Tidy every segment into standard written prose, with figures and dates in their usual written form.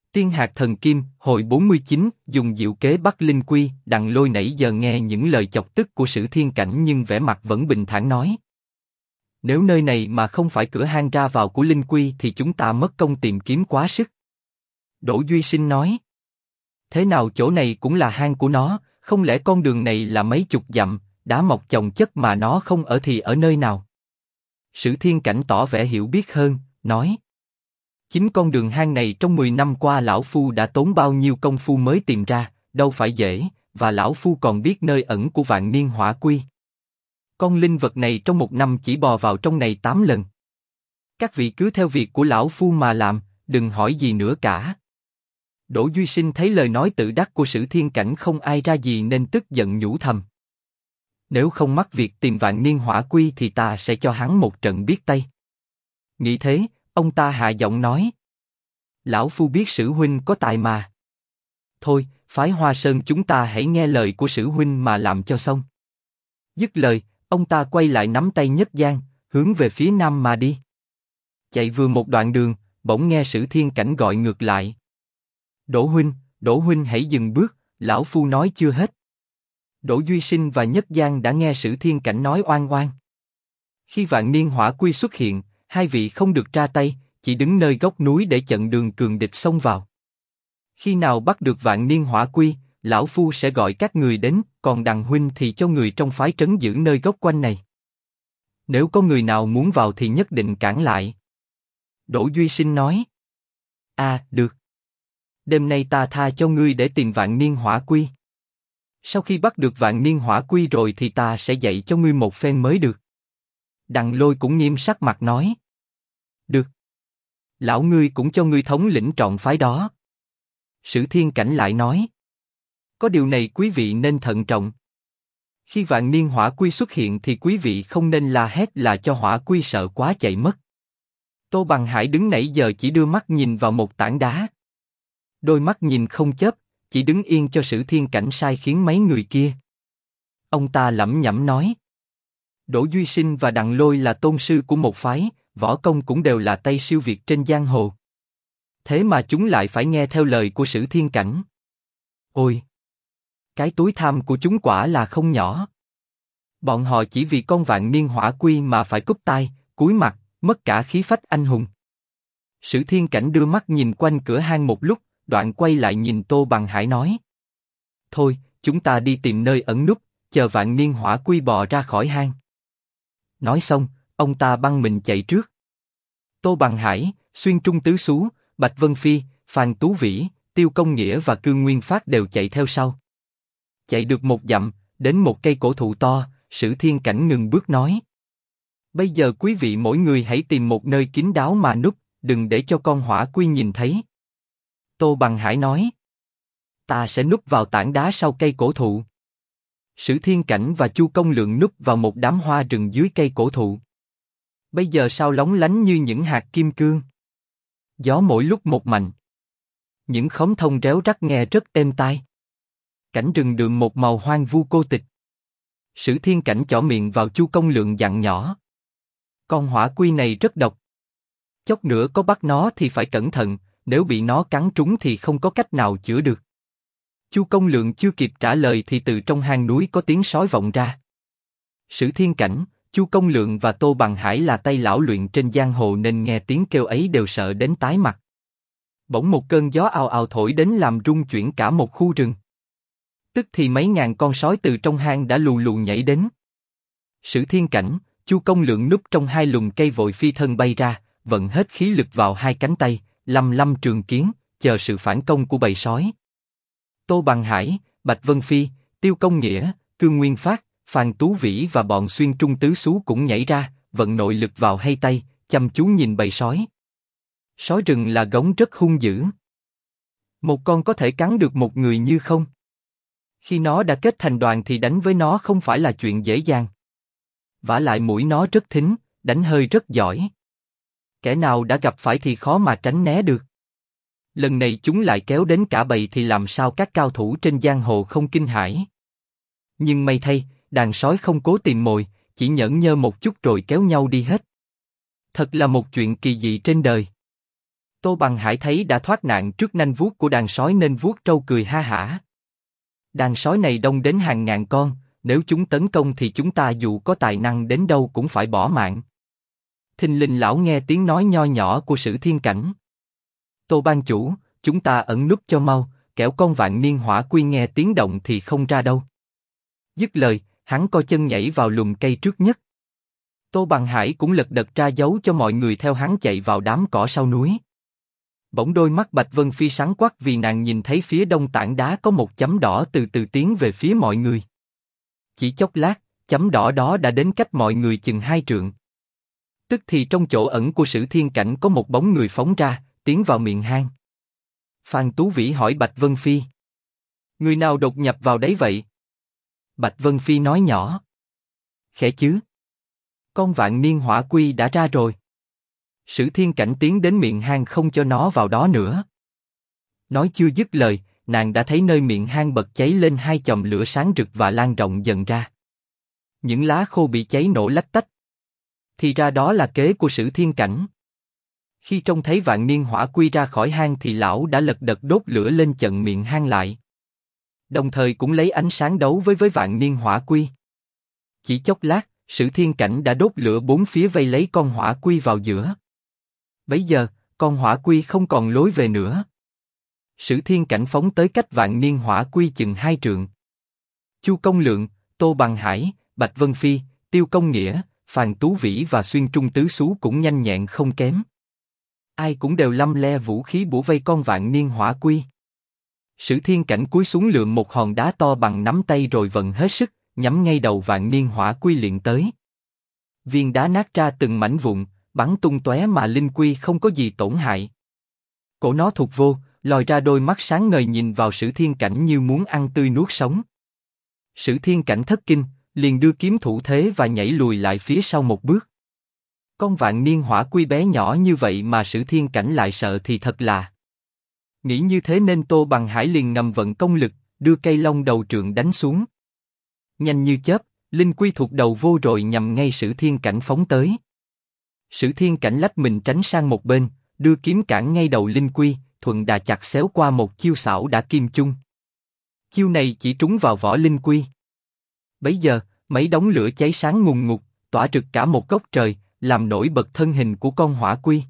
Tiên hạt thần kim, hồi 49, dùng diệu kế bắt linh quy. Đặng Lôi nãy giờ nghe những lời chọc tức của Sử Thiên Cảnh nhưng vẻ mặt vẫn bình thản nói. Nếu nơi này mà không phải cửa hang ra vào của linh quy thì chúng ta mất công tìm kiếm quá sức. Đỗ Duy Sinh nói. Thế nào chỗ này cũng là hang của nó, không lẽ con đường này là mấy chục dặm, đá mọc chồng chất mà nó không ở thì ở nơi nào? Sử Thiên Cảnh tỏ vẻ hiểu biết hơn, nói. Chính con đường hang này trong 10 năm qua lão phu đã tốn bao nhiêu công phu mới tìm ra, đâu phải dễ, và lão phu còn biết nơi ẩn của vạn niên hỏa quy. Con linh vật này trong 1 năm chỉ bò vào trong này 8 lần. Các vị cứ theo việc của lão phu mà làm, đừng hỏi gì nữa cả. Đỗ Duy Sinh thấy lời nói tự đắc của Sử Thiên Cảnh không ai ra gì nên tức giận nhủ thầm. Nếu không mắc việc tìm vạn niên hỏa quy thì ta sẽ cho hắn một trận biết tay. Nghĩ thế, ông ta hạ giọng nói. Lão phu biết Sử huynh có tài mà. Thôi, phái Hoa Sơn chúng ta hãy nghe lời của Sử huynh mà làm cho xong. Dứt lời, ông ta quay lại nắm tay Nhất Giang, hướng về phía nam mà đi. Chạy vừa một đoạn đường, bỗng nghe Sử Thiên Cảnh gọi ngược lại. Đỗ huynh hãy dừng bước, lão phu nói chưa hết. Đỗ Duy Sinh và Nhất Giang đã nghe Sử Thiên Cảnh nói oan oan. Khi vạn niên hỏa quy xuất hiện, hai vị không được ra tay, chỉ đứng nơi góc núi để chặn đường cường địch xông vào. Khi nào bắt được vạn niên hỏa quy, lão phu sẽ gọi các người đến, còn Đằng huynh thì cho người trong phái trấn giữ nơi góc quanh này. Nếu có người nào muốn vào thì nhất định cản lại. Đỗ Duy Sinh nói. Được. Đêm nay ta tha cho ngươi để tìm vạn niên hỏa quy. Sau khi bắt được vạn niên hỏa quy rồi thì ta sẽ dạy cho ngươi một phen mới được. Đặng Lôi cũng nghiêm sắc mặt nói. Được. Lão ngươi cũng cho ngươi thống lĩnh trọn phái đó. Sử Thiên Cảnh lại nói. Có điều này quý vị nên thận trọng. Khi vạn niên hỏa quy xuất hiện thì quý vị không nên la hét là cho hỏa quy sợ quá chạy mất. Tô Bằng Hải đứng nãy giờ chỉ đưa mắt nhìn vào một tảng đá. Đôi mắt nhìn không chớp, chỉ đứng yên cho Sử Thiên Cảnh sai khiến mấy người kia. Ông ta lẩm nhẩm nói. Đỗ Duy Sinh và Đặng Lôi là tôn sư của một phái, võ công cũng đều là tay siêu việt trên giang hồ. Thế mà chúng lại phải nghe theo lời của Sử Thiên Cảnh. Ôi! Cái túi tham của chúng quả là không nhỏ. Bọn họ chỉ vì con vạn niên hỏa quy mà phải cúp tai, cúi mặt, mất cả khí phách anh hùng. Sử Thiên Cảnh đưa mắt nhìn quanh cửa hang một lúc, đoạn quay lại nhìn Tô Bằng Hải nói. Thôi, chúng ta đi tìm nơi ẩn núp, chờ vạn niên hỏa quy bò ra khỏi hang. Nói xong, ông ta băng mình chạy trước. Tô Bằng Hải, Xuyên Trung Tứ Xú, Bạch Vân Phi, Phan Tú Vĩ, Tiêu Công Nghĩa và Cương Nguyên Phát đều chạy theo sau. Chạy được 1 dặm, đến một cây cổ thụ to, Sử Thiên Cảnh ngừng bước nói. Bây giờ quý vị mỗi người hãy tìm một nơi kín đáo mà núp, đừng để cho con hỏa quy nhìn thấy. Tô Bằng Hải nói. Ta sẽ núp vào tảng đá sau cây cổ thụ. Sử Thiên Cảnh và Chu Công Lượng núp vào một đám hoa rừng dưới cây cổ thụ. Bây giờ sao lóng lánh như những hạt kim cương. Gió mỗi lúc một mạnh. Những khóm thông réo rắt nghe rất êm tai. Cảnh rừng đượm một màu hoang vu cô tịch. Sử Thiên Cảnh chỏ miệng vào Chu Công Lượng dặn nhỏ. Con hỏa quy này rất độc. Chốc nữa có bắt nó thì phải cẩn thận, nếu bị nó cắn trúng thì không có cách nào chữa được. Chu Công Lượng chưa kịp trả lời thì từ trong hang núi có tiếng sói vọng ra. Sử Thiên Cảnh, Chu Công Lượng và Tô Bằng Hải là tay lão luyện trên giang hồ nên nghe tiếng kêu ấy đều sợ đến tái mặt. Bỗng một cơn gió ào ào thổi đến làm rung chuyển cả một khu rừng. Tức thì mấy ngàn con sói từ trong hang đã lù lù nhảy đến. Sử Thiên Cảnh, Chu Công Lượng núp trong hai lùm cây vội phi thân bay ra, vận hết khí lực vào hai cánh tay, lăm lăm trường kiếm, chờ sự phản công của bầy sói. Tô Bằng Hải, Bạch Vân Phi, Tiêu Công Nghĩa, Cương Nguyên Phát, Phan Tú Vĩ và bọn Xuyên Trung Tứ Xú cũng nhảy ra, vận nội lực vào hai tay, chăm chú nhìn bầy sói. Sói rừng là gống rất hung dữ. Một con có thể cắn được một người như không. Khi nó đã kết thành đoàn thì đánh với nó không phải là chuyện dễ dàng. Vả lại mũi nó rất thính, đánh hơi rất giỏi. Kẻ nào đã gặp phải thì khó mà tránh né được. Lần này chúng lại kéo đến cả bầy thì làm sao các cao thủ trên giang hồ không kinh hãi. Nhưng may thay, đàn sói không cố tìm mồi, chỉ nhởn nhơ một chút rồi kéo nhau đi hết. Thật là một chuyện kỳ dị trên đời. Tô Bằng Hải thấy đã thoát nạn trước nanh vuốt của đàn sói nên vuốt trâu cười ha hả. Đàn sói này đông đến hàng ngàn con, nếu chúng tấn công thì chúng ta dù có tài năng đến đâu cũng phải bỏ mạng. Thình lình lão nghe tiếng nói nho nhỏ của Sử Thiên Cảnh. Tô ban chủ, chúng ta ẩn núp cho mau, kẻo con vạn niên hỏa quy nghe tiếng động thì không ra đâu. Dứt lời, hắn co chân nhảy vào lùm cây trước nhất. Tô Bằng Hải cũng lật đật ra dấu cho mọi người theo hắn chạy vào đám cỏ sau núi. Bỗng đôi mắt Bạch Vân Phi sáng quắc vì nàng nhìn thấy phía đông tảng đá có một chấm đỏ từ từ tiến về phía mọi người. Chỉ chốc lát, chấm đỏ đó đã đến cách mọi người chừng 2 trượng. Tức thì trong chỗ ẩn của Sử Thiên Cảnh có một bóng người phóng ra, tiến vào miệng hang. Phan Tú Vĩ hỏi Bạch Vân Phi: người nào đột nhập vào đấy vậy? Bạch Vân Phi nói nhỏ: khẽ chứ. Con vạn niên hỏa quy đã ra rồi. Sử Thiên Cảnh tiến đến miệng hang không cho nó vào đó nữa. Nói chưa dứt lời, nàng đã thấy nơi miệng hang bật cháy lên 2 chòm lửa sáng rực và lan rộng dần ra. Những lá khô bị cháy nổ lách tách. Thì ra đó là kế của Sử Thiên Cảnh. Khi trông thấy vạn niên hỏa quy ra khỏi hang thì lão đã lật đật đốt lửa lên chặn miệng hang lại. Đồng thời cũng lấy ánh sáng đấu với vạn niên hỏa quy. Chỉ chốc lát, Sử Thiên Cảnh đã đốt lửa 4 phía vây lấy con hỏa quy vào giữa. Bấy giờ, con hỏa quy không còn lối về nữa. Sử Thiên Cảnh phóng tới cách vạn niên hỏa quy chừng 2 trượng. Chu Công Lượng, Tô Bằng Hải, Bạch Vân Phi, Tiêu Công Nghĩa, Phan Tú Vĩ và Xuyên Trung Tứ Xú cũng nhanh nhẹn không kém. Ai cũng đều lăm le vũ khí bủa vây con vạn niên hỏa quy. Sử Thiên Cảnh cúi xuống lượm một hòn đá to bằng nắm tay rồi vận hết sức, nhắm ngay đầu vạn niên hỏa quy liền tới. Viên đá nát ra từng mảnh vụn, bắn tung tóe mà linh quy không có gì tổn hại. Cổ nó thụt vô, lòi ra đôi mắt sáng ngời nhìn vào Sử Thiên Cảnh như muốn ăn tươi nuốt sống. Sử Thiên Cảnh thất kinh, liền đưa kiếm thủ thế và nhảy lùi lại phía sau một bước. Con vạn niên hỏa quy bé nhỏ như vậy mà Sử Thiên Cảnh lại sợ thì thật là. Nghĩ như thế nên Tô Bằng Hải liền ngầm vận công lực, đưa cây long đầu trượng đánh xuống. Nhanh như chớp, linh quy thụt đầu vô rồi nhằm ngay Sử Thiên Cảnh phóng tới. Sử Thiên Cảnh lách mình tránh sang một bên, đưa kiếm cản ngay đầu linh quy, thuận đà chặt xéo qua một chiêu xảo đã kim chung. Chiêu này chỉ trúng vào vỏ linh quy. Bấy giờ, mấy đống lửa cháy sáng ngùn ngụt, tỏa rực cả một góc trời, làm nổi bật thân hình của con hỏa quy.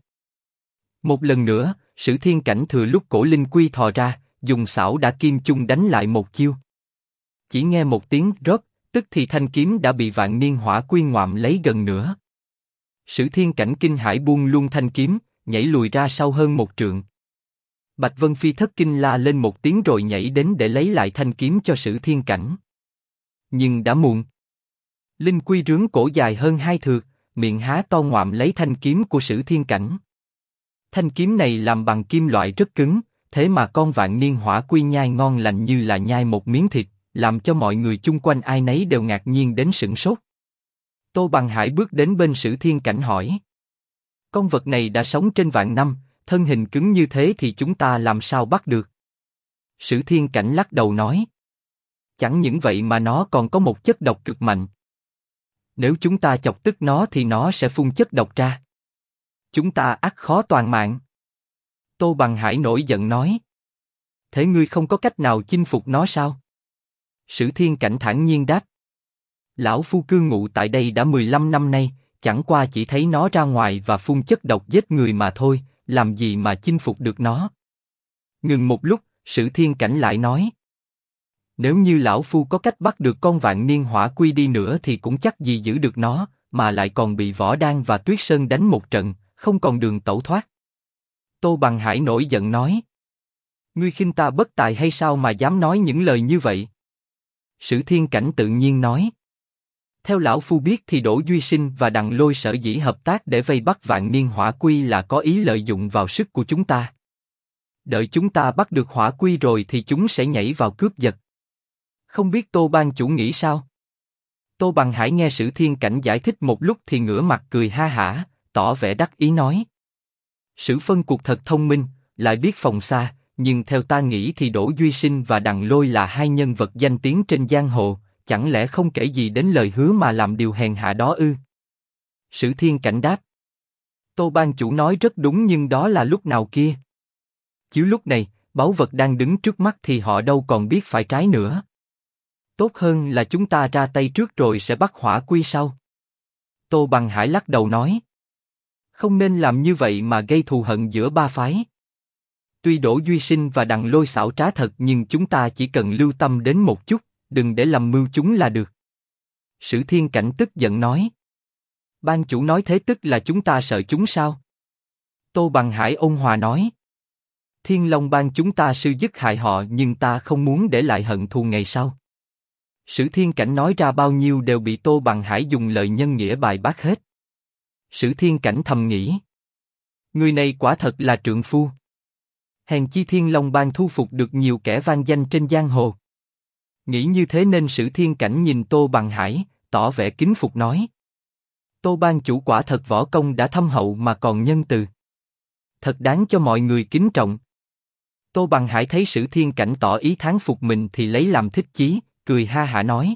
Một lần nữa, Sử Thiên Cảnh thừa lúc cổ linh quy thò ra, dùng xảo đã kim chung đánh lại một chiêu. Chỉ nghe một tiếng rớp, tức thì thanh kiếm đã bị vạn niên hỏa quy ngoạm lấy gần nửa. Sử Thiên Cảnh kinh hãi buông luôn thanh kiếm, nhảy lùi ra sau hơn 1 trượng. Bạch Vân Phi thất kinh la lên một tiếng rồi nhảy đến để lấy lại thanh kiếm cho Sử Thiên Cảnh. Nhưng đã muộn. Linh quy rướng cổ dài hơn 2 thước, miệng há to ngoạm lấy thanh kiếm của Sử Thiên Cảnh. Thanh kiếm này làm bằng kim loại rất cứng, thế mà con vạn niên hỏa quy nhai ngon lành như là nhai một miếng thịt, làm cho mọi người chung quanh ai nấy đều ngạc nhiên đến sửng sốt. Tô Bằng Hải bước đến bên Sử Thiên Cảnh hỏi: con vật này đã sống trên vạn năm, thân hình cứng như thế thì chúng ta làm sao bắt được? Sử Thiên Cảnh lắc đầu nói: chẳng những vậy mà nó còn có một chất độc cực mạnh. Nếu chúng ta chọc tức nó thì nó sẽ phun chất độc ra. Chúng ta ắt khó toàn mạng. Tô Bằng Hải nổi giận nói: thế ngươi không có cách nào chinh phục nó sao? Sử Thiên Cảnh thản nhiên đáp: lão phu cư ngụ tại đây đã 15 năm nay, chẳng qua chỉ thấy nó ra ngoài và phun chất độc giết người mà thôi, làm gì mà chinh phục được nó? Ngừng một lúc, Sử Thiên Cảnh lại nói: nếu như lão phu có cách bắt được con vạn niên hỏa quy đi nữa thì cũng chắc gì giữ được nó, mà lại còn bị Võ Đan và Tuyết Sơn đánh một trận, không còn đường tẩu thoát. Tô Bằng Hải nổi giận nói: ngươi khinh ta bất tài hay sao mà dám nói những lời như vậy? Sử Thiên Cảnh tự nhiên nói: theo lão phu biết thì Đỗ Duy Sinh và Đặng Lôi sở dĩ hợp tác để vây bắt vạn niên hỏa quy là có ý lợi dụng vào sức của chúng ta. Đợi chúng ta bắt được hỏa quy rồi thì chúng sẽ nhảy vào cướp giật. Không biết Tô ban chủ nghĩ sao? Tô Bằng Hải nghe Sử Thiên Cảnh giải thích một lúc thì ngửa mặt cười ha hả, tỏ vẻ đắc ý nói: Sử phân cuộc thật thông minh, lại biết phòng xa, nhưng theo ta nghĩ thì Đỗ Duy Sinh và Đặng Lôi là 2 nhân vật danh tiếng trên giang hồ, chẳng lẽ không kể gì đến lời hứa mà làm điều hèn hạ đó ư? Sử Thiên Cảnh đáp: Tô ban chủ nói rất đúng nhưng đó là lúc nào kia? Chứ lúc này, báu vật đang đứng trước mắt thì họ đâu còn biết phải trái nữa. Tốt hơn là chúng ta ra tay trước rồi sẽ bắt hỏa quy sau. Tô Bằng Hải lắc đầu nói. Không nên làm như vậy mà gây thù hận giữa ba phái. Tuy Đỗ Duy Sinh và Đặng Lôi xảo trá thật nhưng chúng ta chỉ cần lưu tâm đến một chút, đừng để lầm mưu chúng là được. Sử Thiên Cảnh tức giận nói. Ban chủ nói thế tức là chúng ta sợ chúng sao? Tô Bằng Hải ôn hòa nói. Thiên Long Bang chúng ta sư dứt hại họ nhưng ta không muốn để lại hận thù ngày sau. Sử Thiên Cảnh nói ra bao nhiêu đều bị Tô Bằng Hải dùng lời nhân nghĩa bài bác hết. Sử Thiên Cảnh thầm nghĩ. Người này quả thật là trượng phu. Hèn chi Thiên Long Bang thu phục được nhiều kẻ vang danh trên giang hồ. Nghĩ như thế nên Sử Thiên Cảnh nhìn Tô Bằng Hải, tỏ vẻ kính phục nói. Tô ban chủ quả thật võ công đã thâm hậu mà còn nhân từ. Thật đáng cho mọi người kính trọng. Tô Bằng Hải thấy Sử Thiên Cảnh tỏ ý thán phục mình thì lấy làm thích chí, cười ha hả nói.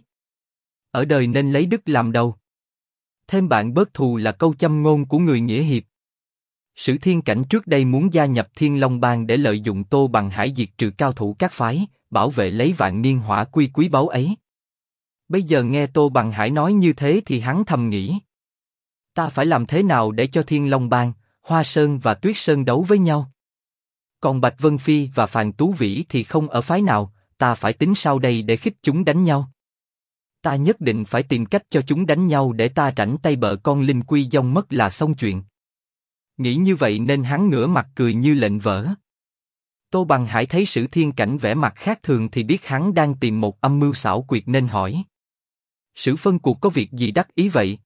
Ở đời nên lấy đức làm đầu. Thêm bạn bớt thù là câu châm ngôn của người nghĩa hiệp. Sử Thiên Cảnh trước đây muốn gia nhập Thiên Long Bang để lợi dụng Tô Bằng Hải diệt trừ cao thủ các phái, bảo vệ lấy vạn niên hỏa quy quý báu ấy. Bây giờ nghe Tô Bằng Hải nói như thế thì hắn thầm nghĩ. Ta phải làm thế nào để cho Thiên Long Bang, Hoa Sơn và Tuyết Sơn đấu với nhau? Còn Bạch Vân Phi và Phàn Tú Vĩ thì không ở phái nào, ta phải tính sao đây để khích chúng đánh nhau? Ta nhất định phải tìm cách cho chúng đánh nhau để ta rảnh tay bợ con Linh Quy Dông mất là xong chuyện. Nghĩ như vậy nên hắn ngửa mặt cười như lệnh vỡ. Tô Bằng Hải thấy Sử Thiên Cảnh vẻ mặt khác thường thì biết hắn đang tìm một âm mưu xảo quyệt nên hỏi. Sử phân cuộc có việc gì đắc ý vậy?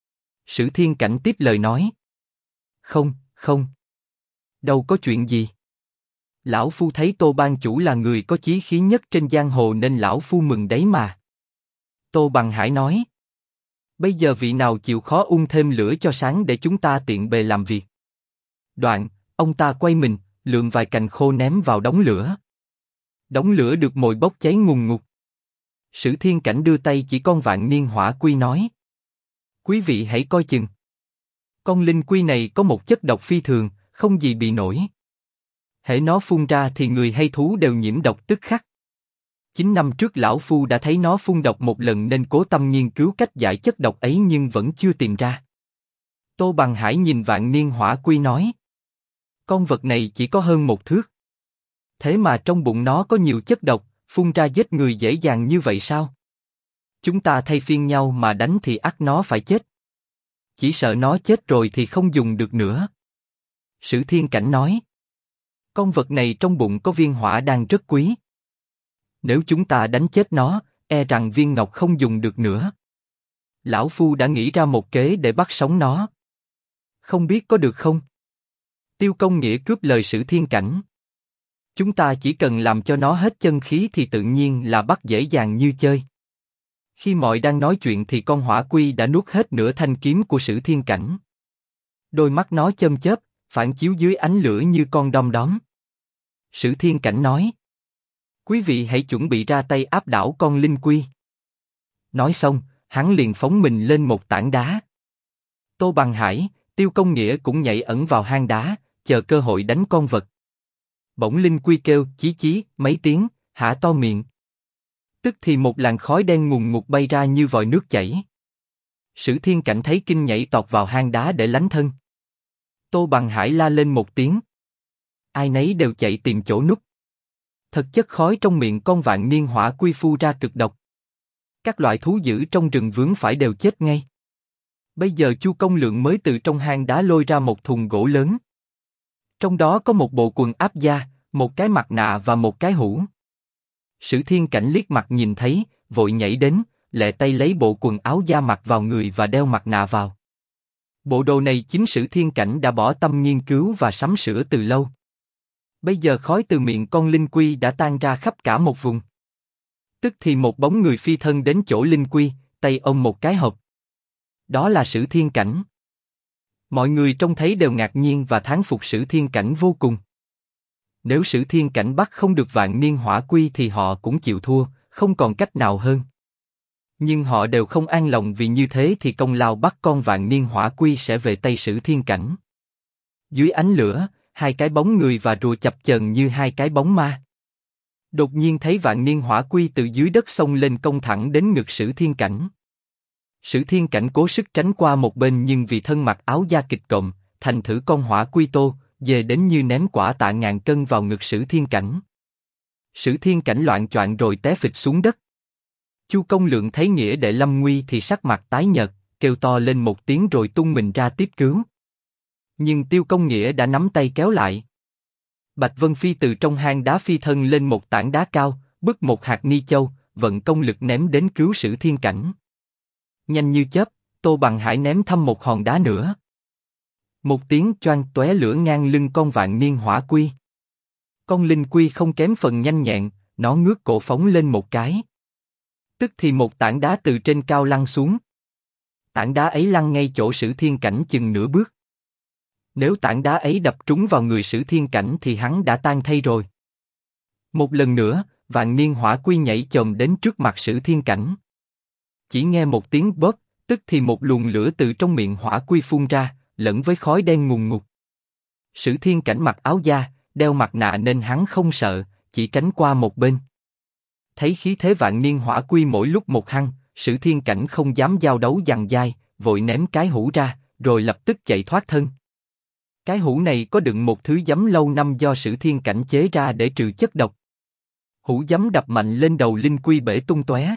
Sử Thiên Cảnh tiếp lời nói. Không, không. Đâu có chuyện gì. Lão Phu thấy Tô ban chủ là người có chí khí nhất trên giang hồ nên Lão Phu mừng đấy mà. Tô Bằng Hải nói. Bây giờ vị nào chịu khó ung thêm lửa cho sáng để chúng ta tiện bề làm việc. Đoạn, ông ta quay mình, lượm vài cành khô ném vào đống lửa. Đống lửa được mồi bốc cháy ngùn ngụt. Sử Thiên Cảnh đưa tay chỉ con vạn niên hỏa quy nói. Quý vị hãy coi chừng. Con linh quy này có một chất độc phi thường, không gì bị nổi. Hễ nó phun ra thì người hay thú đều nhiễm độc tức khắc. 9 năm trước Lão Phu đã thấy nó phun độc một lần nên cố tâm nghiên cứu cách giải chất độc ấy nhưng vẫn chưa tìm ra. Tô Bằng Hải nhìn vạn niên hỏa quy nói. Con vật này chỉ có hơn 1 thước. Thế mà trong bụng nó có nhiều chất độc, phun ra giết người dễ dàng như vậy sao? Chúng ta thay phiên nhau mà đánh thì ắt nó phải chết. Chỉ sợ nó chết rồi thì không dùng được nữa. Sử Thiên Cảnh nói. Con vật này trong bụng có viên hỏa đan rất quý. Nếu chúng ta đánh chết nó, e rằng viên ngọc không dùng được nữa. Lão Phu đã nghĩ ra một kế để bắt sống nó. Không biết có được không? Tiêu Công Nghĩa cướp lời Sử Thiên Cảnh. Chúng ta chỉ cần làm cho nó hết chân khí thì tự nhiên là bắt dễ dàng như chơi. Khi mọi đang nói chuyện thì con hỏa quy đã nuốt hết nửa thanh kiếm của Sử Thiên Cảnh. Đôi mắt nó chớp chớp, phản chiếu dưới ánh lửa như con đom đóm. Sử Thiên Cảnh nói. Quý vị hãy chuẩn bị ra tay áp đảo con linh quy. Nói xong, hắn liền phóng mình lên một tảng đá. Tô Bằng Hải, Tiêu Công Nghĩa cũng nhảy ẩn vào hang đá, chờ cơ hội đánh con vật. Bỗng linh quy kêu chí chí mấy tiếng, há to miệng. Tức thì một làn khói đen ngùn ngụt bay ra như vòi nước chảy. Sử Thiên Cảnh thấy kinh nhảy tọt vào hang đá để lánh thân. Tô Bằng Hải la lên một tiếng. Ai nấy đều chạy tìm chỗ núp. Thực chất khói trong miệng con vạn niên hỏa quy phu ra cực độc. Các loại thú dữ trong rừng vướng phải đều chết ngay. Bây giờ Chu Công Lượng mới từ trong hang đá lôi ra một thùng gỗ lớn. Trong đó có một bộ quần áp da, một cái mặt nạ và một cái hũ. Sử Thiên Cảnh liếc mặt nhìn thấy, vội nhảy đến, lẹ tay lấy bộ quần áo da mặc vào người và đeo mặt nạ vào. Bộ đồ này chính Sử Thiên Cảnh đã bỏ tâm nghiên cứu và sắm sửa từ lâu. Bây giờ khói từ miệng con linh quy đã tan ra khắp cả một vùng. Tức thì một bóng người phi thân đến chỗ linh quy, tay ôm một cái hộp. Đó là Sử Thiên Cảnh. Mọi người trông thấy đều ngạc nhiên và thán phục Sử Thiên Cảnh vô cùng. Nếu Sử Thiên Cảnh bắt không được vạn niên hỏa quy thì họ cũng chịu thua, không còn cách nào hơn. Nhưng họ đều không an lòng vì như thế thì công lao bắt con vạn niên hỏa quy sẽ về tay Sử Thiên Cảnh. Dưới ánh lửa, hai cái bóng người và rùa chập chờn như hai cái bóng ma. Đột nhiên thấy Vạn Niên Hỏa Quy từ dưới đất xông lên công thẳng đến ngực Sử Thiên Cảnh. Sử Thiên Cảnh cố sức tránh qua một bên nhưng vì thân mặc áo da kịch cộm, thành thử con hỏa quy tô, về đến như ném quả tạ ngàn cân vào ngực Sử Thiên Cảnh. Sử Thiên Cảnh loạng choạng rồi té phịch xuống đất. Chu Công Lượng thấy nghĩa đệ lâm nguy thì sắc mặt tái nhợt, kêu to lên một tiếng rồi tung mình ra tiếp cứu. Nhưng Tiêu Công Nghĩa đã nắm tay kéo lại. Bạch Vân Phi từ trong hang đá phi thân lên một tảng đá cao, bứt một hạt ni châu, vận công lực ném đến cứu Sử Thiên Cảnh. Nhanh như chớp, Tô Bằng Hải ném thăm một hòn đá nữa. Một tiếng choang tóe lửa ngang lưng con Vạn Niên Hỏa Quy. Con linh quy không kém phần nhanh nhẹn, nó ngước cổ phóng lên một cái. Tức thì một tảng đá từ trên cao lăn xuống. Tảng đá ấy lăn ngay chỗ Sử Thiên Cảnh chừng nửa bước. Nếu tảng đá ấy đập trúng vào người Sử Thiên Cảnh thì hắn đã tan thay rồi. Một lần nữa, Vạn Niên Hỏa Quy nhảy chồm đến trước mặt Sử Thiên Cảnh. Chỉ nghe một tiếng bóp, tức thì một luồng lửa từ trong miệng hỏa quy phun ra, lẫn với khói đen ngùn ngụt. Sử Thiên Cảnh mặc áo da, đeo mặt nạ nên hắn không sợ, chỉ tránh qua một bên. Thấy khí thế Vạn Niên Hỏa Quy mỗi lúc một hăng, Sử Thiên Cảnh không dám giao đấu giằng dai, vội ném cái hũ ra, rồi lập tức chạy thoát thân. Cái hũ này có đựng một thứ giấm lâu năm do Sử Thiên Cảnh chế ra để trừ chất độc. Hũ giấm đập mạnh lên đầu linh quy bể tung tóe.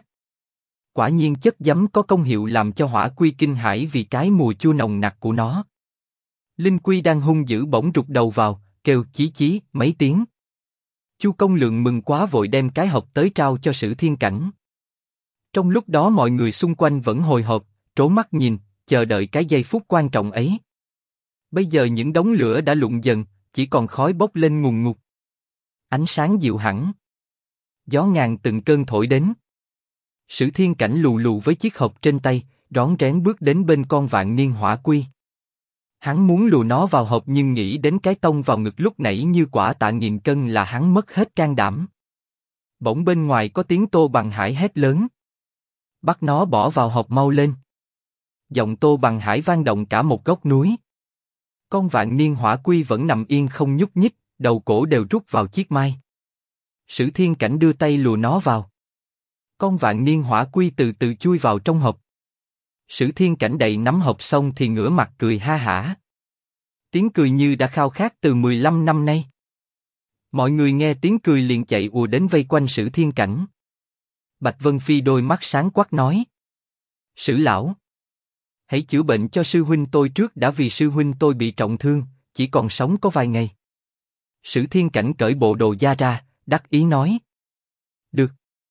Quả nhiên chất giấm có công hiệu làm cho hỏa quy kinh hãi vì cái mùi chua nồng nặc của nó. Linh quy đang hung dữ bỗng rụt đầu vào, kêu chí chí mấy tiếng. Chu Công Lượng mừng quá vội đem cái hộp tới trao cho Sử Thiên Cảnh. Trong lúc đó mọi người xung quanh vẫn hồi hộp, trố mắt nhìn, chờ đợi cái giây phút quan trọng ấy. Bây giờ những đống lửa đã lụng dần, chỉ còn khói bốc lên ngùn ngụt. Ánh sáng dịu hẳn. Gió ngàn từng cơn thổi đến. Sử Thiên Cảnh lù lù với chiếc hộp trên tay, rón rén bước đến bên con Vạn Niên Hỏa Quy. Hắn muốn lùa nó vào hộp nhưng nghĩ đến cái tông vào ngực lúc nãy như quả tạ nghìn cân là hắn mất hết can đảm. Bỗng bên ngoài có tiếng Tô Bằng Hải hét lớn. Bắt nó bỏ vào hộp mau lên. Giọng Tô Bằng Hải vang động cả một góc núi. Con Vạn Niên Hỏa Quy vẫn nằm yên không nhúc nhích, đầu cổ đều rút vào chiếc mai. Sử Thiên Cảnh đưa tay lùa nó vào. Con Vạn Niên Hỏa Quy từ từ chui vào trong hộp. Sử Thiên Cảnh đậy nắm hộp xong thì ngửa mặt cười ha hả. Tiếng cười như đã khao khát từ 15 năm nay. Mọi người nghe tiếng cười liền chạy ùa đến vây quanh Sử Thiên Cảnh. Bạch Vân Phi đôi mắt sáng quắc nói. Sử lão, hãy chữa bệnh cho sư huynh tôi trước đã vì sư huynh tôi bị trọng thương, chỉ còn sống có vài ngày. Sử Thiên Cảnh cởi bộ đồ da ra, đắc ý nói. Được.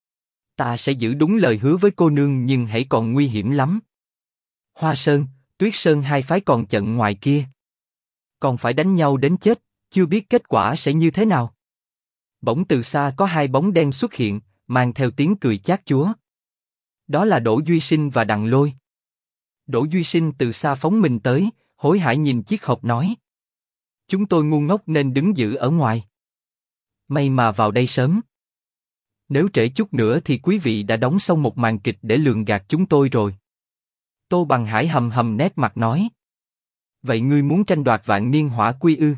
Ta sẽ giữ đúng lời hứa với cô nương nhưng hãy còn nguy hiểm lắm. Hoa Sơn, Tuyết Sơn hai phái còn chận ngoài kia. Còn phải đánh nhau đến chết, chưa biết kết quả sẽ như thế nào. Bỗng từ xa có hai bóng đen xuất hiện, mang theo tiếng cười chát chúa. Đó là Đỗ Duy Sinh và Đặng Lôi. Đỗ Duy Sinh từ xa phóng mình tới, hối hại nhìn chiếc hộp nói. Chúng tôi ngu ngốc nên đứng giữ ở ngoài. May mà vào đây sớm. Nếu trễ chút nữa thì quý vị đã đóng xong một màn kịch để lường gạt chúng tôi rồi. Tô Bằng Hải hầm hầm nét mặt nói. Vậy ngươi muốn tranh đoạt Vạn Niên Hỏa Quy ư?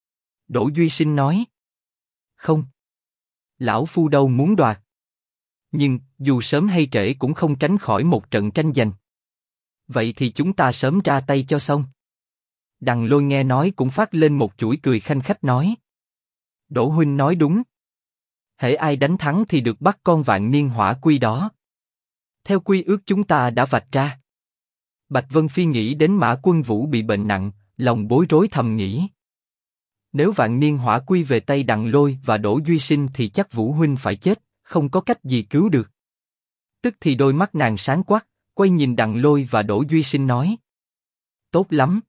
Đỗ Duy Sinh nói. Không. Lão phu đâu muốn đoạt. Nhưng, dù sớm hay trễ cũng không tránh khỏi một trận tranh giành. Vậy thì chúng ta sớm ra tay cho xong. Đặng Lôi nghe nói cũng phát lên một chuỗi cười khanh khách nói. Đỗ huynh nói đúng. Hễ ai đánh thắng thì được bắt con Vạn Niên Hỏa Quy đó. Theo quy ước chúng ta đã vạch ra. Bạch Vân Phi nghĩ đến Mã Quân Vũ bị bệnh nặng, lòng bối rối thầm nghĩ. Nếu Vạn Niên Hỏa Quy về tay Đặng Lôi và Đỗ Duy Sinh thì chắc Vũ huynh phải chết, không có cách gì cứu được. Tức thì đôi mắt nàng sáng quắc, quay nhìn Đặng Lôi và Đỗ Duy Sinh nói. Tốt lắm.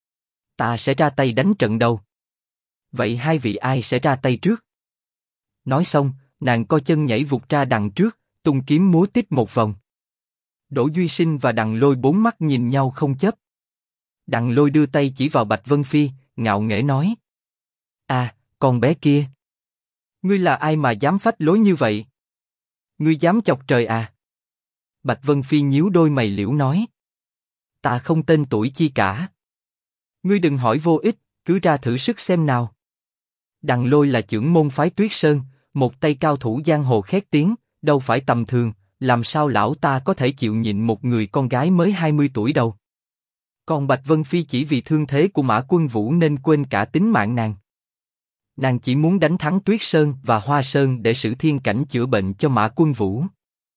Ta sẽ ra tay đánh trận đầu. Vậy hai vị ai sẽ ra tay trước? Nói xong, nàng co chân nhảy vụt ra đằng trước, tung kiếm múa tít một vòng. Đỗ Duy Sinh và Đặng Lôi bốn mắt nhìn nhau không chớp. Đặng Lôi đưa tay chỉ vào Bạch Vân Phi, ngạo nghễ nói. À, con bé kia. Ngươi là ai mà dám phách lối như vậy? Ngươi dám chọc trời à? Bạch Vân Phi nhíu đôi mày liễu nói. Ta không tên tuổi chi cả. Ngươi đừng hỏi vô ích, cứ ra thử sức xem nào. Đằng Lôi là chưởng môn phái Tuyết Sơn, một tay cao thủ giang hồ khét tiếng, đâu phải tầm thường, làm sao lão ta có thể chịu nhịn một người con gái mới 20 tuổi đâu. Còn Bạch Vân Phi chỉ vì thương thế của Mã Quân Vũ nên quên cả tính mạng nàng. Nàng chỉ muốn đánh thắng Tuyết Sơn và Hoa Sơn để Sử Thiên Cảnh chữa bệnh cho Mã Quân Vũ.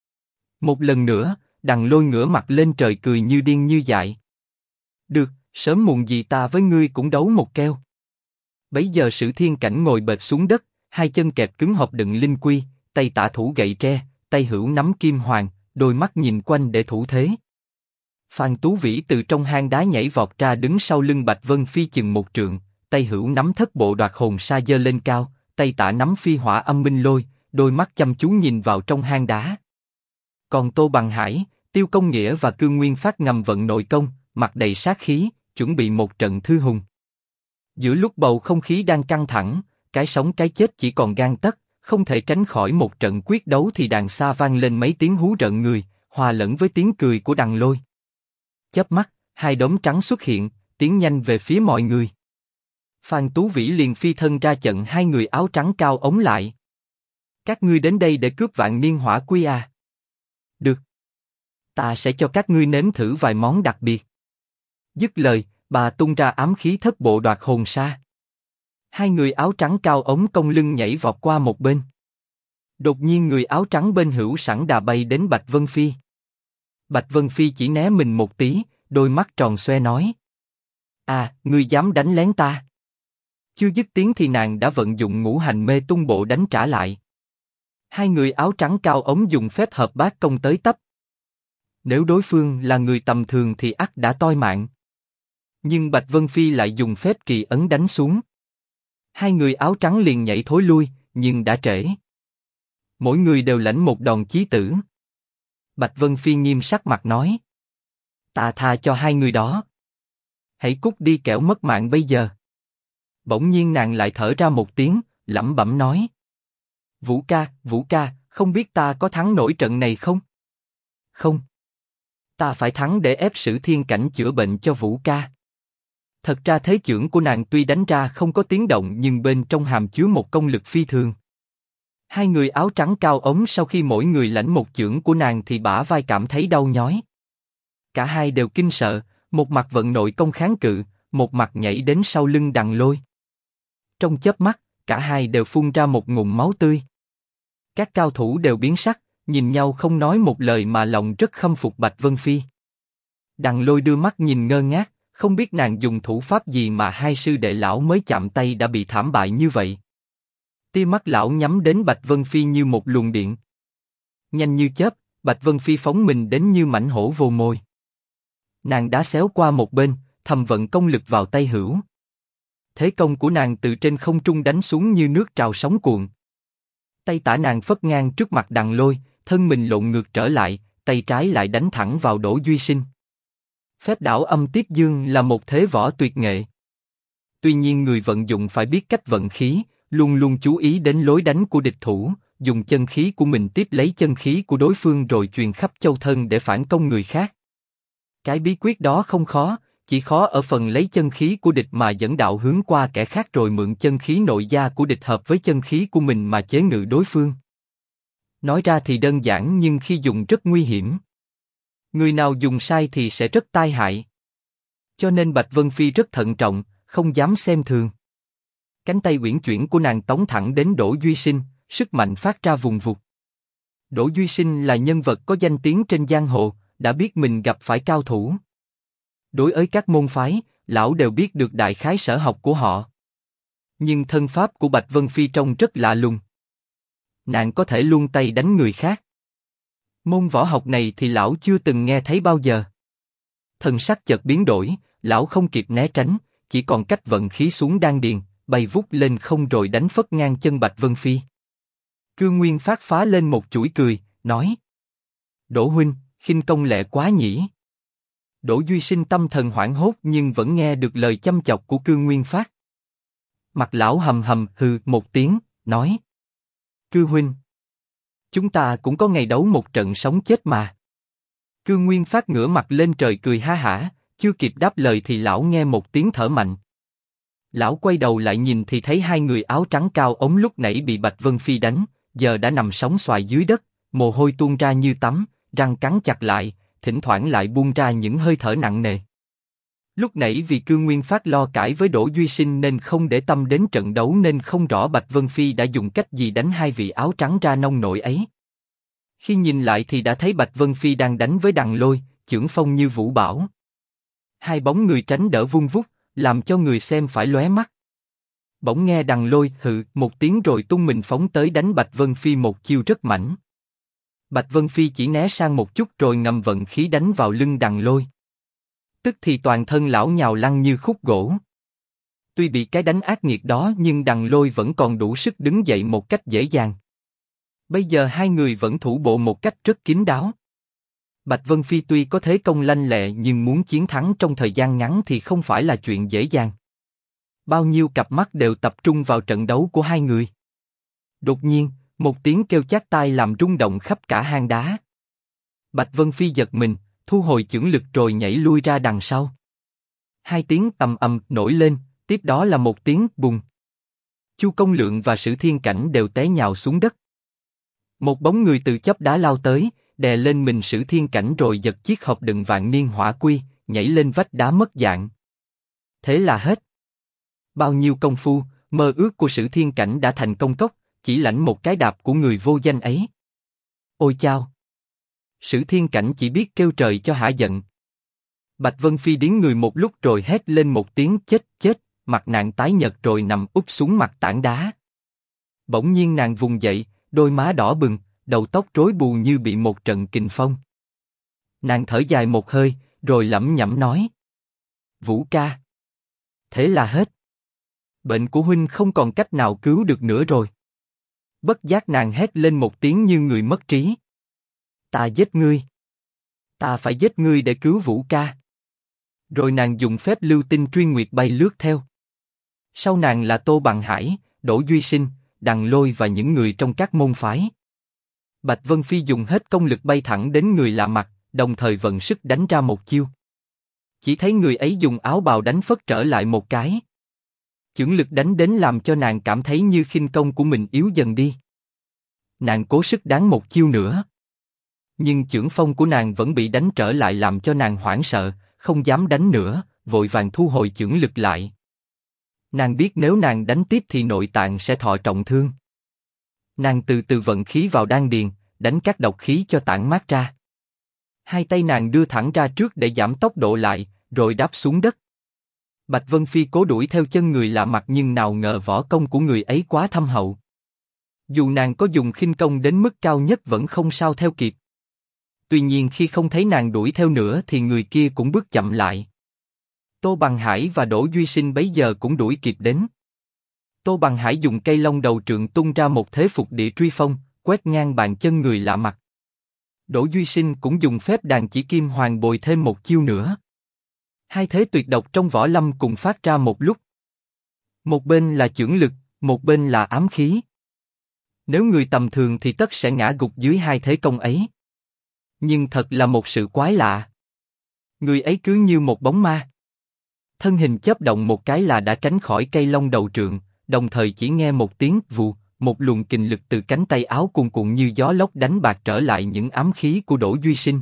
Một lần nữa, Đằng Lôi ngửa mặt lên trời cười như điên như dại. Được, sớm muộn gì ta với ngươi cũng đấu một keo. Bấy giờ Sử Thiên Cảnh ngồi bệt xuống đất, hai chân kẹp cứng hộp đựng linh quy, tay tả thủ gậy tre, tay hữu nắm kim hoàng, đôi mắt nhìn quanh để thủ thế. Phan Tú Vĩ từ trong hang đá nhảy vọt ra đứng sau lưng Bạch Vân Phi chừng một trượng, tay hữu nắm thất bộ đoạt hồn sa giơ lên cao, tay tả nắm phi hỏa âm minh lôi, đôi mắt chăm chú nhìn vào trong hang đá. Còn Tô Bằng Hải, Tiêu Công Nghĩa và Cương Nguyên Phát ngầm vận nội công, mặt đầy sát khí, chuẩn bị một trận thư hùng. Giữa lúc bầu không khí đang căng thẳng, cái sống cái chết chỉ còn gang tấc, không thể tránh khỏi một trận quyết đấu thì đằng xa vang lên mấy tiếng hú rợn người, hòa lẫn với tiếng cười của Đằng Lôi. Chớp mắt, hai đốm trắng xuất hiện, tiến nhanh về phía mọi người. Phan Tú Vĩ liền phi thân ra chặn hai người áo trắng cao ống lại. Các ngươi đến đây để cướp vạn niên hỏa quy à? Được. Ta sẽ cho các ngươi nếm thử vài món đặc biệt. Dứt lời, bà tung ra ám khí thất bộ đoạt hồn sa. Hai người áo trắng cao ống cong lưng nhảy vọt qua một bên. Đột nhiên người áo trắng bên hữu sẵn đà bay đến Bạch Vân Phi. Bạch Vân Phi chỉ né mình một tí, đôi mắt tròn xoe nói: À, ngươi dám đánh lén ta? Chưa dứt tiếng thì nàng đã vận dụng ngũ hành mê tung bộ đánh trả lại. Hai người áo trắng cao ống dùng phép hợp bát công tới tấp. Nếu đối phương là người tầm thường thì ắt đã toi mạng. Nhưng Bạch Vân Phi lại dùng phép kỳ ấn đánh xuống. Hai người áo trắng liền nhảy thối lui, nhưng đã trễ. Mỗi người đều lãnh một đòn chí tử. Bạch Vân Phi nghiêm sắc mặt nói: Ta tha cho hai người đó. Hãy cút đi kẻo mất mạng bây giờ. Bỗng nhiên nàng lại thở ra một tiếng, lẩm bẩm nói: Vũ ca, không biết ta có thắng nổi trận này không? Không. Ta phải thắng để ép Sử Thiên Cảnh chữa bệnh cho Vũ ca. Thật ra thế chưởng của nàng tuy đánh ra không có tiếng động nhưng bên trong hàm chứa một công lực phi thường. Hai người áo trắng cao ống sau khi mỗi người lãnh một chưởng của nàng thì bả vai cảm thấy đau nhói. Cả hai đều kinh sợ, một mặt vận nội công kháng cự, một mặt nhảy đến sau lưng Đằng Lôi. Trong chớp mắt, cả hai đều phun ra một ngụm máu tươi. Các cao thủ đều biến sắc, nhìn nhau không nói một lời mà lòng rất khâm phục Bạch Vân Phi. Đằng Lôi đưa mắt nhìn ngơ ngác, không biết nàng dùng thủ pháp gì mà hai sư đệ lão mới chạm tay đã bị thảm bại như vậy. Tia mắt lão nhắm đến Bạch Vân Phi như một luồng điện. Nhanh như chớp, Bạch Vân Phi phóng mình đến như mãnh hổ vồ mồi. Nàng đá xéo qua một bên, thầm vận công lực vào tay hữu. Thế công của nàng từ trên không trung đánh xuống như nước trào sóng cuộn. Tay tả nàng phất ngang trước mặt Đằng Lôi, thân mình lộn ngược trở lại, tay trái lại đánh thẳng vào Đỗ Duy Sinh. Phép đảo âm tiếp dương là một thế võ tuyệt nghệ. Tuy nhiên người vận dụng phải biết cách vận khí, luôn luôn chú ý đến lối đánh của địch thủ, dùng chân khí của mình tiếp lấy chân khí của đối phương rồi truyền khắp châu thân để phản công người khác. Cái bí quyết đó không khó, chỉ khó ở phần lấy chân khí của địch mà dẫn đạo hướng qua kẻ khác rồi mượn chân khí nội gia của địch hợp với chân khí của mình mà chế ngự đối phương. Nói ra thì đơn giản nhưng khi dùng rất nguy hiểm. Người nào dùng sai thì sẽ rất tai hại. Cho nên Bạch Vân Phi rất thận trọng, không dám xem thường. Cánh tay uyển chuyển của nàng tống thẳng đến Đỗ Duy Sinh, sức mạnh phát ra vùng vụt. Đỗ Duy Sinh là nhân vật có danh tiếng trên giang hồ, đã biết mình gặp phải cao thủ. Đối với các môn phái, lão đều biết được đại khái sở học của họ. Nhưng thân pháp của Bạch Vân Phi trông rất lạ lùng. Nàng có thể luông tay đánh người khác. Môn võ học này thì lão chưa từng nghe thấy bao giờ. Thần sắc chợt biến đổi, lão không kịp né tránh, chỉ còn cách vận khí xuống đan điền, bay vút lên không rồi đánh phất ngang chân Bạch Vân Phi. Cương Nguyên Phát phá lên một chuỗi cười, nói: Đỗ huynh, khinh công lẹ quá nhỉ. Đỗ Duy Sinh tâm thần hoảng hốt nhưng vẫn nghe được lời châm chọc của Cương Nguyên Phát. Mặt lão hầm hầm hừ một tiếng, nói: Cư huynh, chúng ta cũng có ngày đấu một trận sống chết mà. Cương Nguyên Phát ngửa mặt lên trời cười ha hả, chưa kịp đáp lời thì lão nghe một tiếng thở mạnh. Lão quay đầu lại nhìn thì thấy hai người áo trắng cao ống lúc nãy bị Bạch Vân Phi đánh, giờ đã nằm sóng xoài dưới đất, mồ hôi tuôn ra như tắm, răng cắn chặt lại, thỉnh thoảng lại buông ra những hơi thở nặng nề. Lúc nãy vì Cương Nguyên Phát lo cãi với Đỗ Duy Sinh nên không để tâm đến trận đấu nên không rõ Bạch Vân Phi đã dùng cách gì đánh hai vị áo trắng ra nông nổi ấy. Khi nhìn lại thì đã thấy Bạch Vân Phi đang đánh với Đằng Lôi, chưởng phong như vũ bão. Hai bóng người tránh đỡ vung vút, làm cho người xem phải lóe mắt. Bỗng nghe Đằng Lôi hừ một tiếng rồi tung mình phóng tới đánh Bạch Vân Phi một chiêu rất mạnh. Bạch Vân Phi chỉ né sang một chút rồi ngầm vận khí đánh vào lưng Đằng Lôi. Tức thì toàn thân lão nhào lăn như khúc gỗ. Tuy bị cái đánh ác nghiệt đó nhưng Đằng Lôi vẫn còn đủ sức đứng dậy một cách dễ dàng. Bây giờ hai người vẫn thủ bộ một cách rất kín đáo. Bạch Vân Phi tuy có thế công lanh lẹ nhưng muốn chiến thắng trong thời gian ngắn thì không phải là chuyện dễ dàng. Bao nhiêu cặp mắt đều tập trung vào trận đấu của hai người. Đột nhiên, một tiếng kêu chát tai làm rung động khắp cả hang đá. Bạch Vân Phi giật mình, thu hồi chưởng lực rồi nhảy lui ra đằng sau. Hai tiếng ầm ầm nổi lên, tiếp đó là một tiếng bùng. Chu Công Lượng và Sử Thiên Cảnh đều té nhào xuống đất. Một bóng người từ chóp đá lao tới, đè lên mình Sử Thiên Cảnh rồi giật chiếc hộp đựng vạn niên hỏa quy, nhảy lên vách đá mất dạng. Thế là hết. Bao nhiêu công phu, mơ ước của Sử Thiên Cảnh đã thành công cốc, chỉ lãnh một cái đạp của người vô danh ấy. Ôi chao! Sử Thiên Cảnh chỉ biết kêu trời cho hả giận. Bạch Vân Phi điếng người một lúc rồi hét lên một tiếng chết chết, mặt nàng tái nhợt rồi nằm úp xuống mặt tảng đá. Bỗng nhiên nàng vùng dậy, đôi má đỏ bừng, đầu tóc rối bù như bị một trận kình phong. Nàng thở dài một hơi, rồi lẩm nhẩm nói: Vũ ca, thế là hết. Bệnh của huynh không còn cách nào cứu được nữa rồi. Bất giác nàng hét lên một tiếng như người mất trí. Ta giết ngươi. Ta phải giết ngươi để cứu Vũ ca. Rồi nàng dùng phép lưu tinh truy nguyệt bay lướt theo. Sau nàng là Tô Bằng Hải, Đỗ Duy Sinh, Đằng Lôi và những người trong các môn phái. Bạch Vân Phi dùng hết công lực bay thẳng đến người lạ mặt, đồng thời vận sức đánh ra một chiêu. Chỉ thấy người ấy dùng áo bào đánh phất trở lại một cái. Chưởng lực đánh đến làm cho nàng cảm thấy như khinh công của mình yếu dần đi. Nàng cố sức đán một chiêu nữa. Nhưng chưởng phong của nàng vẫn bị đánh trở lại làm cho nàng hoảng sợ, không dám đánh nữa, vội vàng thu hồi chưởng lực lại. Nàng biết nếu nàng đánh tiếp thì nội tạng sẽ thọ trọng thương. Nàng từ từ vận khí vào đan điền, đánh các độc khí cho tản mát ra. Hai tay nàng đưa thẳng ra trước để giảm tốc độ lại, rồi đáp xuống đất. Bạch Vân Phi cố đuổi theo chân người lạ mặt nhưng nào ngờ võ công của người ấy quá thâm hậu. Dù nàng có dùng khinh công đến mức cao nhất vẫn không sao theo kịp. Tuy nhiên khi không thấy nàng đuổi theo nữa thì người kia cũng bước chậm lại. Tô Bằng Hải và Đỗ Duy Sinh bấy giờ cũng đuổi kịp đến. Tô Bằng Hải dùng cây long đầu trượng tung ra một thế phục địa truy phong, quét ngang bàn chân người lạ mặt. Đỗ Duy Sinh cũng dùng phép đàn chỉ kim hoàng bồi thêm một chiêu nữa. Hai thế tuyệt độc trong võ lâm cùng phát ra một lúc. Một bên là chưởng lực, một bên là ám khí. Nếu người tầm thường thì tất sẽ ngã gục dưới hai thế công ấy. Nhưng thật là một sự quái lạ. Người ấy cứ như một bóng ma. Thân hình chớp động một cái là đã tránh khỏi cây long đầu trượng, đồng thời chỉ nghe một tiếng vù, một luồng kình lực từ cánh tay áo cuồn cuộn như gió lốc đánh bạc trở lại những ám khí của Đỗ Duy Sinh.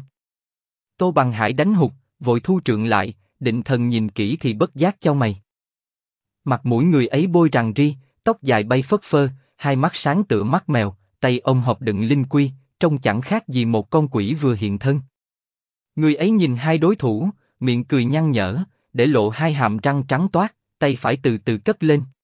Tô Bằng Hải đánh hụt, vội thu trượng lại, định thần nhìn kỹ thì bất giác chau mày. Mặt mũi người ấy bôi rằn ri, tóc dài bay phất phơ, hai mắt sáng tựa mắt mèo, tay ôm hộp đựng linh quy, trông chẳng khác gì một con quỷ vừa hiện thân. Người ấy nhìn hai đối thủ, miệng cười nhăn nhở, để lộ hai hàm răng trắng toát, tay phải từ từ cất lên.